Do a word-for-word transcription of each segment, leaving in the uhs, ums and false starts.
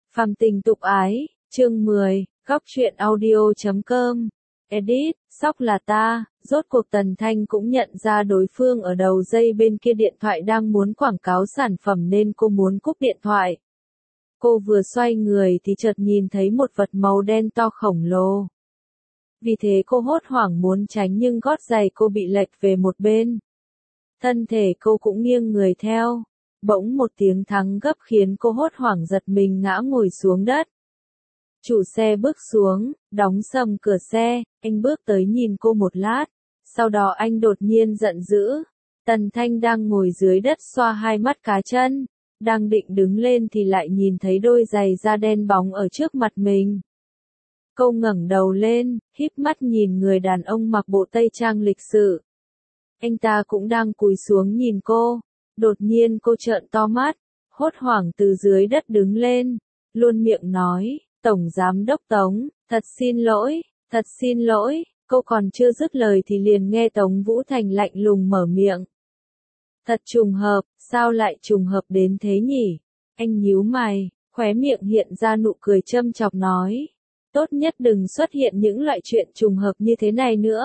Phàm tình tục ái, chương mười, góc truyện audio chấm com. Edit, sóc là ta, rốt cuộc Tần Thanh cũng nhận ra đối phương ở đầu dây bên kia điện thoại đang muốn quảng cáo sản phẩm nên cô muốn cúp điện thoại. Cô vừa xoay người thì chợt nhìn thấy một vật màu đen to khổng lồ. Vì thế cô hốt hoảng muốn tránh nhưng gót giày cô bị lệch về một bên. Thân thể cô cũng nghiêng người theo. Bỗng một tiếng thắng gấp khiến cô hốt hoảng giật mình ngã ngồi xuống đất. Chủ xe bước xuống, đóng sầm cửa xe, anh bước tới nhìn cô một lát. Sau đó anh đột nhiên giận dữ. Tần Thanh đang ngồi dưới đất xoa hai mắt cá chân. Đang định đứng lên thì lại nhìn thấy đôi giày da đen bóng ở trước mặt mình. Cô ngẩng đầu lên, híp mắt nhìn người đàn ông mặc bộ tây trang lịch sự. Anh ta cũng đang cúi xuống nhìn cô. Đột nhiên cô trợn to mắt, hốt hoảng từ dưới đất đứng lên, luôn miệng nói, Tổng Giám Đốc Tống, thật xin lỗi, thật xin lỗi, cô còn chưa dứt lời thì liền nghe Tống Vũ Thành lạnh lùng mở miệng. Thật trùng hợp, sao lại trùng hợp đến thế nhỉ? Anh nhíu mày, khóe miệng hiện ra nụ cười châm chọc nói, tốt nhất đừng xuất hiện những loại chuyện trùng hợp như thế này nữa.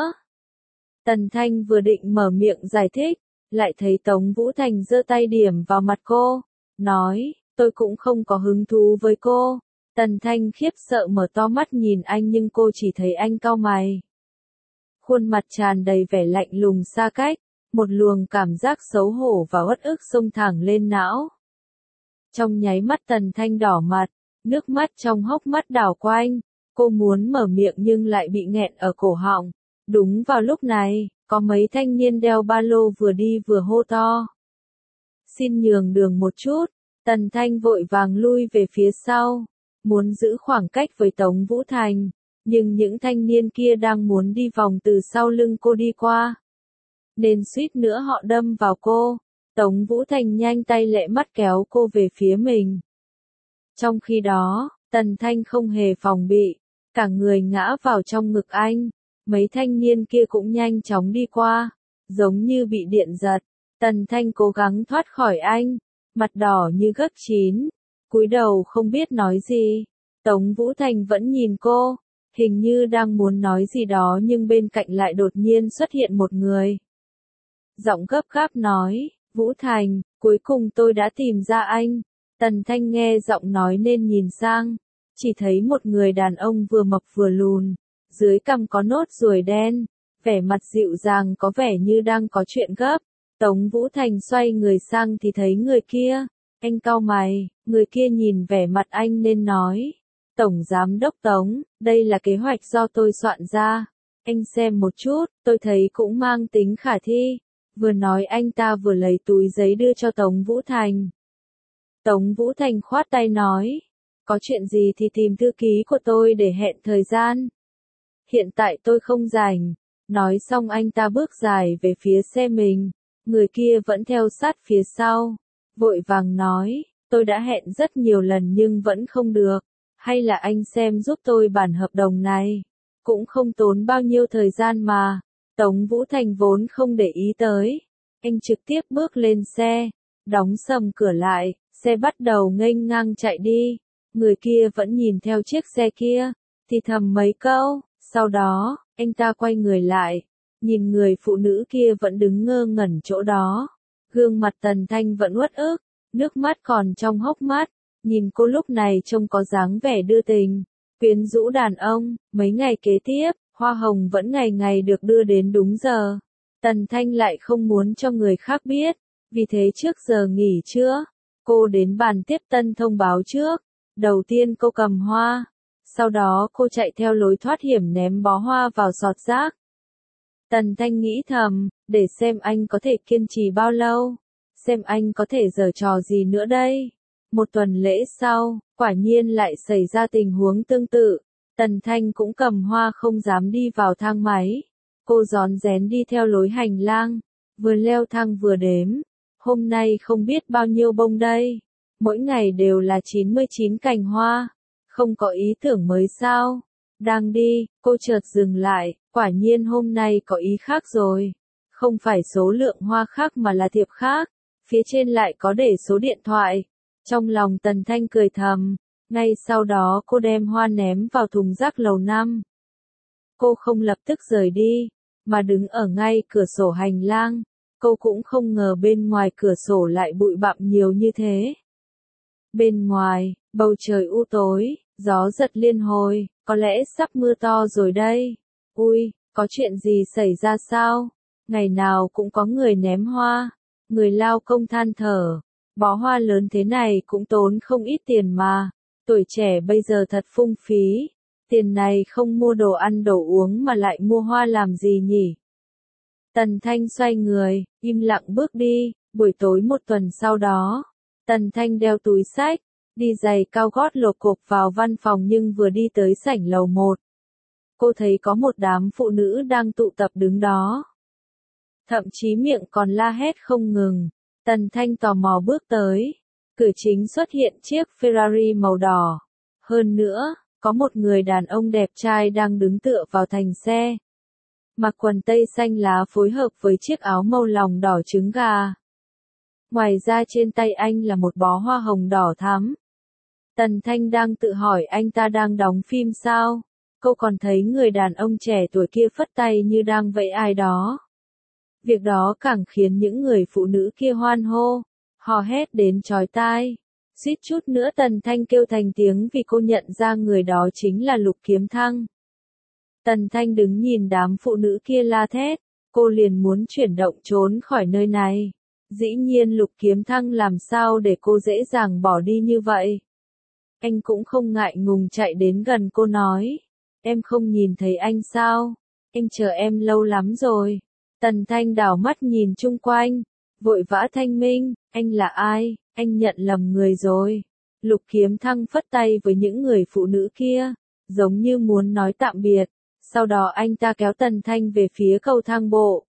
Tần Thanh vừa định mở miệng giải thích, lại thấy Tống Vũ Thành giơ tay điểm vào mặt cô, nói, tôi cũng không có hứng thú với cô. Tần Thanh khiếp sợ mở to mắt nhìn anh nhưng cô chỉ thấy anh cau mày. Khuôn mặt tràn đầy vẻ lạnh lùng xa cách, một luồng cảm giác xấu hổ và uất ức xông thẳng lên não. Trong nháy mắt Tần Thanh đỏ mặt, nước mắt trong hốc mắt đảo quanh, cô muốn mở miệng nhưng lại bị nghẹn ở cổ họng. Đúng vào lúc này, có mấy thanh niên đeo ba lô vừa đi vừa hô to. Xin nhường đường một chút, Tần Thanh vội vàng lui về phía sau, muốn giữ khoảng cách với Tống Vũ Thành, nhưng những thanh niên kia đang muốn đi vòng từ sau lưng cô đi qua. Nên suýt nữa họ đâm vào cô, Tống Vũ Thành nhanh tay lẹ mắt kéo cô về phía mình. Trong khi đó, Tần Thanh không hề phòng bị, cả người ngã vào trong ngực anh. Mấy thanh niên kia cũng nhanh chóng đi qua, giống như bị điện giật. Tần Thanh cố gắng thoát khỏi anh, mặt đỏ như gấc chín, cúi đầu không biết nói gì. Tống Vũ Thành vẫn nhìn cô, hình như đang muốn nói gì đó nhưng bên cạnh lại đột nhiên xuất hiện một người. Giọng gấp gáp nói, Vũ Thành, cuối cùng tôi đã tìm ra anh. Tần Thanh nghe giọng nói nên nhìn sang, chỉ thấy một người đàn ông vừa mập vừa lùn. Dưới cằm có nốt ruồi đen, vẻ mặt dịu dàng có vẻ như đang có chuyện gấp. Tống Vũ Thành xoay người sang thì thấy người kia, anh cau mày, người kia nhìn vẻ mặt anh nên nói, Tổng Giám Đốc Tống, đây là kế hoạch do tôi soạn ra, anh xem một chút, tôi thấy cũng mang tính khả thi. Vừa nói anh ta vừa lấy túi giấy đưa cho Tống Vũ Thành. Tống Vũ Thành khoát tay nói, có chuyện gì thì tìm thư ký của tôi để hẹn thời gian. Hiện tại tôi không rảnh. Nói xong anh ta bước dài về phía xe mình. Người kia vẫn theo sát phía sau. Vội vàng nói, tôi đã hẹn rất nhiều lần nhưng vẫn không được. Hay là anh xem giúp tôi bản hợp đồng này. Cũng không tốn bao nhiêu thời gian mà. Tống Vũ Thành vốn không để ý tới. Anh trực tiếp bước lên xe. Đóng sầm cửa lại. Xe bắt đầu nghênh ngang chạy đi. Người kia vẫn nhìn theo chiếc xe kia. Thì thầm mấy câu. Sau đó, anh ta quay người lại, nhìn người phụ nữ kia vẫn đứng ngơ ngẩn chỗ đó. Gương mặt Tần Thanh vẫn uất ức, nước mắt còn trong hốc mắt, nhìn cô lúc này trông có dáng vẻ đưa tình, quyến rũ đàn ông. Mấy ngày kế tiếp, hoa hồng vẫn ngày ngày được đưa đến đúng giờ. Tần Thanh lại không muốn cho người khác biết, vì thế trước giờ nghỉ trưa, cô đến bàn tiếp tân thông báo trước. Đầu tiên cô cầm hoa. Sau đó cô chạy theo lối thoát hiểm ném bó hoa vào sọt rác. Tần Thanh nghĩ thầm, để xem anh có thể kiên trì bao lâu. Xem anh có thể giở trò gì nữa đây. Một tuần lễ sau, quả nhiên lại xảy ra tình huống tương tự. Tần Thanh cũng cầm hoa không dám đi vào thang máy. Cô rón rén đi theo lối hành lang. Vừa leo thang vừa đếm. Hôm nay không biết bao nhiêu bông đây. Mỗi ngày đều là chín mươi chín cành hoa. Không có ý tưởng mới sao? Đang đi, cô chợt dừng lại, quả nhiên hôm nay có ý khác rồi. Không phải số lượng hoa khác mà là thiệp khác. Phía trên lại có để số điện thoại. Trong lòng Tần Thanh cười thầm, Ngay sau đó cô đem hoa ném vào thùng rác lầu năm. Cô không lập tức rời đi, mà đứng ở ngay cửa sổ hành lang. Cô cũng không ngờ bên ngoài cửa sổ lại bụi bặm nhiều như thế. Bên ngoài, bầu trời u tối, gió giật liên hồi, có lẽ sắp mưa to rồi đây. Ui, có chuyện gì xảy ra sao? Ngày nào cũng có người ném hoa, người lao công than thở. Bó hoa lớn thế này cũng tốn không ít tiền mà. Tuổi trẻ bây giờ thật phung phí. Tiền này không mua đồ ăn đồ uống mà lại mua hoa làm gì nhỉ? Tần Thanh xoay người, im lặng bước đi. Buổi tối một tuần sau đó, Tần Thanh đeo túi xách, đi giày cao gót lộp cộp vào văn phòng nhưng vừa đi tới sảnh lầu một. Cô thấy có một đám phụ nữ đang tụ tập đứng đó. Thậm chí miệng còn la hét không ngừng. Tần Thanh tò mò bước tới. Cửa chính xuất hiện chiếc Ferrari màu đỏ. Hơn nữa, có một người đàn ông đẹp trai đang đứng tựa vào thành xe. Mặc quần tây xanh lá phối hợp với chiếc áo màu lòng đỏ trứng gà. Ngoài ra trên tay anh là một bó hoa hồng đỏ thắm. Tần Thanh đang tự hỏi anh ta đang đóng phim sao? Cô còn thấy người đàn ông trẻ tuổi kia phất tay như đang vẫy ai đó. Việc đó càng khiến những người phụ nữ kia hoan hô, hò hét đến chói tai. Suýt chút nữa Tần Thanh kêu thành tiếng vì cô nhận ra người đó chính là Lục Kiếm Thăng. Tần Thanh đứng nhìn đám phụ nữ kia la thét, cô liền muốn chuyển động trốn khỏi nơi này. Dĩ nhiên Lục Kiếm Thăng làm sao để cô dễ dàng bỏ đi như vậy. Anh cũng không ngại ngùng chạy đến gần cô nói, em không nhìn thấy anh sao? Anh chờ em lâu lắm rồi. Tần Thanh đảo mắt nhìn chung quanh, vội vã thanh minh, anh là ai? Anh nhận lầm người rồi. Lục Kiếm Thăng phất tay với những người phụ nữ kia, giống như muốn nói tạm biệt. Sau đó anh ta kéo Tần Thanh về phía cầu thang bộ.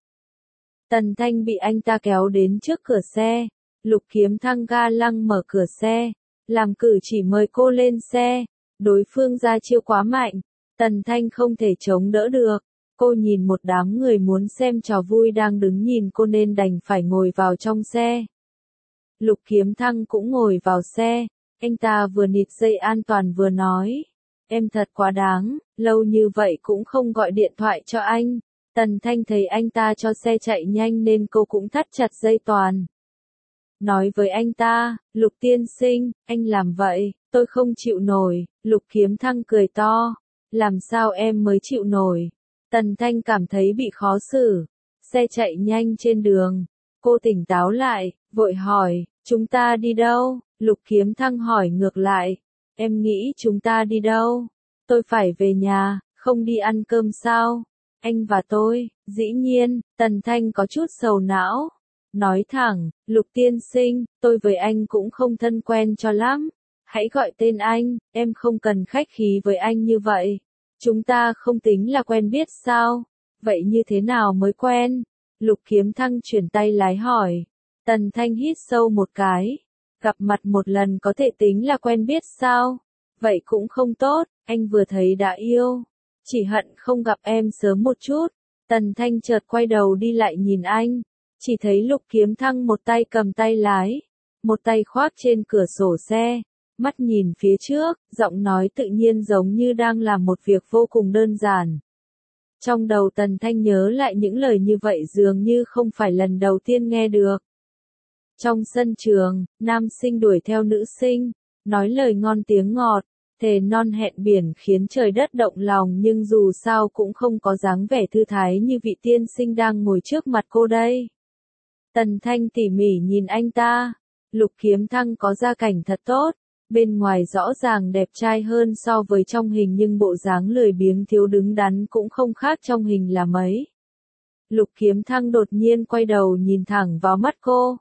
Tần Thanh bị anh ta kéo đến trước cửa xe. Lục Kiếm Thăng ga lăng mở cửa xe, làm cử chỉ mời cô lên xe. Đối phương ra chiêu quá mạnh, Tần Thanh không thể chống đỡ được. Cô nhìn một đám người muốn xem trò vui đang đứng nhìn cô nên đành phải ngồi vào trong xe. Lục Kiếm Thăng cũng ngồi vào xe. Anh ta vừa nịt dây an toàn vừa nói, em thật quá đáng, lâu như vậy cũng không gọi điện thoại cho anh. Tần Thanh thấy anh ta cho xe chạy nhanh nên cô cũng thắt chặt dây toàn. Nói với anh ta, Lục tiên sinh, anh làm vậy, tôi không chịu nổi. Lục Kiếm Thăng cười to, làm sao em mới chịu nổi? Tần Thanh cảm thấy bị khó xử. Xe chạy nhanh trên đường. Cô tỉnh táo lại, vội hỏi, chúng ta đi đâu? Lục Kiếm Thăng hỏi ngược lại, em nghĩ chúng ta đi đâu? Tôi phải về nhà, không đi ăn cơm sao? Anh và tôi, dĩ nhiên. Tần Thanh có chút sầu não. Nói thẳng, Lục tiên sinh, tôi với anh cũng không thân quen cho lắm. Hãy gọi tên anh, em không cần khách khí với anh như vậy. Chúng ta không tính là quen biết sao? Vậy như thế nào mới quen? Lục Kiếm Thăng chuyển tay lái hỏi. Tần Thanh hít sâu một cái. Gặp mặt một lần có thể tính là quen biết sao? Vậy cũng không tốt, anh vừa thấy đã yêu. Chỉ hận không gặp em sớm một chút. Tần Thanh chợt quay đầu đi lại nhìn anh. Chỉ thấy Lục Kiếm Thăng một tay cầm tay lái, một tay khoác trên cửa sổ xe, mắt nhìn phía trước, giọng nói tự nhiên giống như đang làm một việc vô cùng đơn giản. Trong đầu Tần Thanh nhớ lại những lời như vậy dường như không phải lần đầu tiên nghe được. Trong sân trường, nam sinh đuổi theo nữ sinh, nói lời ngon tiếng ngọt, thề non hẹn biển khiến trời đất động lòng nhưng dù sao cũng không có dáng vẻ thư thái như vị tiên sinh đang ngồi trước mặt cô đây. Tần Thanh tỉ mỉ nhìn anh ta. Lục Kiếm Thăng có gia cảnh thật tốt, bên ngoài rõ ràng đẹp trai hơn so với trong hình nhưng bộ dáng lười biếng thiếu đứng đắn cũng không khác trong hình là mấy. Lục Kiếm Thăng đột nhiên quay đầu nhìn thẳng vào mắt cô.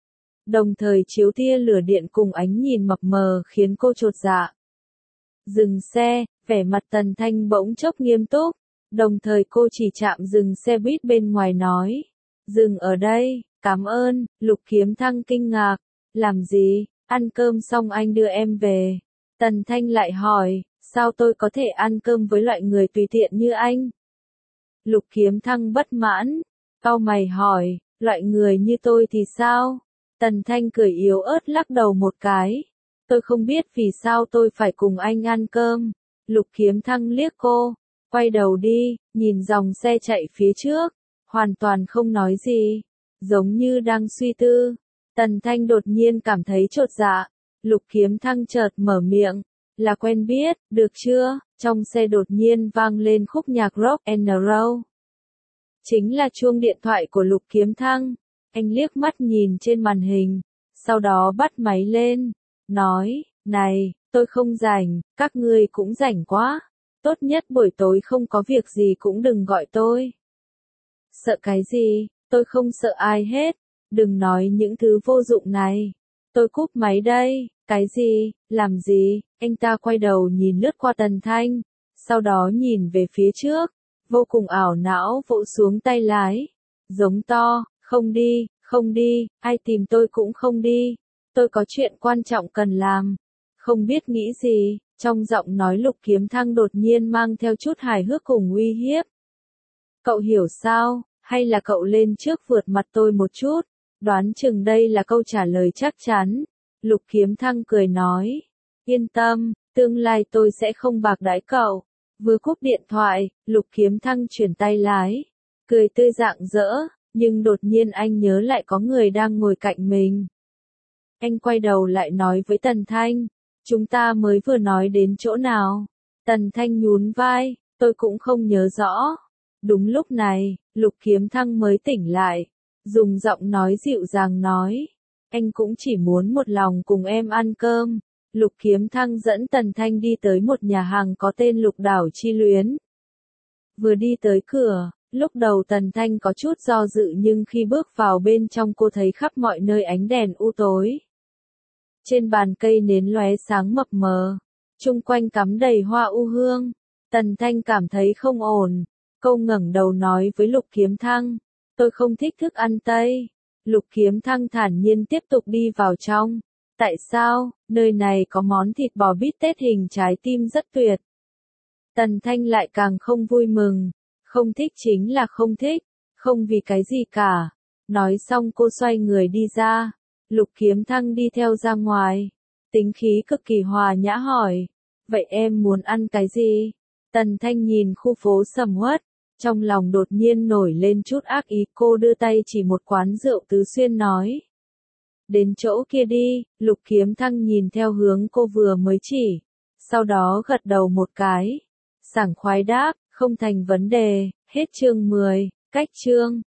Đồng thời chiếu tia lửa điện cùng ánh nhìn mập mờ khiến cô chột dạ. Dừng xe, vẻ mặt Tần Thanh bỗng chốc nghiêm túc, đồng thời cô chỉ chạm dừng xe buýt bên ngoài nói. Dừng ở đây, cảm ơn. Lục Kiếm Thăng kinh ngạc. Làm gì? Ăn cơm xong anh đưa em về. Tần Thanh lại hỏi, sao tôi có thể ăn cơm với loại người tùy tiện như anh? Lục Kiếm Thăng bất mãn, cau mày hỏi, loại người như tôi thì sao? Tần Thanh cười yếu ớt lắc đầu một cái. tôi không biết vì sao tôi phải cùng anh ăn cơm. Lục Kiếm Thăng liếc cô, quay đầu đi, nhìn dòng xe chạy phía trước, hoàn toàn không nói gì, giống như đang suy tư. Tần Thanh đột nhiên cảm thấy chột dạ, Lục Kiếm Thăng chợt mở miệng, là quen biết, được chưa? Trong xe đột nhiên vang lên khúc nhạc rock and roll. Chính là chuông điện thoại của Lục Kiếm Thăng. Anh liếc mắt nhìn trên màn hình, sau đó bắt máy lên, nói, này, tôi không rảnh, các ngươi cũng rảnh quá. Tốt nhất buổi tối không có việc gì cũng đừng gọi tôi. Sợ cái gì, tôi không sợ ai hết, đừng nói những thứ vô dụng này. Tôi cúp máy đây, cái gì, làm gì, anh ta quay đầu nhìn lướt qua Tần Thanh, sau đó nhìn về phía trước, vô cùng ảo não vỗ xuống tay lái, giống to, không đi, không đi, ai tìm tôi cũng không đi, tôi có chuyện quan trọng cần làm, không biết nghĩ gì, trong giọng nói Lục Kiếm Thăng đột nhiên mang theo chút hài hước cùng uy hiếp. Cậu hiểu sao, hay là cậu lên trước vượt mặt tôi một chút, đoán chừng đây là câu trả lời chắc chắn. Lục Kiếm Thăng cười nói, yên tâm, tương lai tôi sẽ không bạc đãi cậu. Vừa cúp điện thoại, Lục Kiếm Thăng chuyển tay lái, cười tươi rạng rỡ, nhưng đột nhiên anh nhớ lại có người đang ngồi cạnh mình. Anh quay đầu lại nói với Tần Thanh, chúng ta mới vừa nói đến chỗ nào? Tần Thanh nhún vai, tôi cũng không nhớ rõ. Đúng lúc này, Lục Kiếm Thăng mới tỉnh lại, dùng giọng nói dịu dàng nói, anh cũng chỉ muốn một lòng cùng em ăn cơm. Lục Kiếm Thăng dẫn Tần Thanh đi tới một nhà hàng có tên Lục Đảo Chi Luyến. Vừa đi tới cửa, lúc đầu Tần Thanh có chút do dự nhưng khi bước vào bên trong cô thấy khắp mọi nơi ánh đèn u tối. Trên bàn cây nến lóe sáng mập mờ, chung quanh cắm đầy hoa u hương. Tần Thanh cảm thấy không ổn, cô ngẩng đầu nói với Lục Kiếm Thăng, tôi không thích thức ăn Tây. Lục Kiếm Thăng thản nhiên tiếp tục đi vào trong. Tại sao, nơi này có món thịt bò bít tết hình trái tim rất tuyệt. Tần Thanh lại càng không vui mừng, không thích chính là không thích, không vì cái gì cả. Nói xong cô xoay người đi ra, Lục Kiếm Thăng đi theo ra ngoài, tính khí cực kỳ hòa nhã hỏi, vậy em muốn ăn cái gì? Tần Thanh nhìn khu phố sầm uất, trong lòng đột nhiên nổi lên chút ác ý, cô đưa tay chỉ một quán rượu Tứ Xuyên nói. Đến chỗ kia đi, Lục Kiếm Thăng nhìn theo hướng cô vừa mới chỉ, sau đó gật đầu một cái, sảng khoái đáp, không thành vấn đề, hết chương mười, cách chương.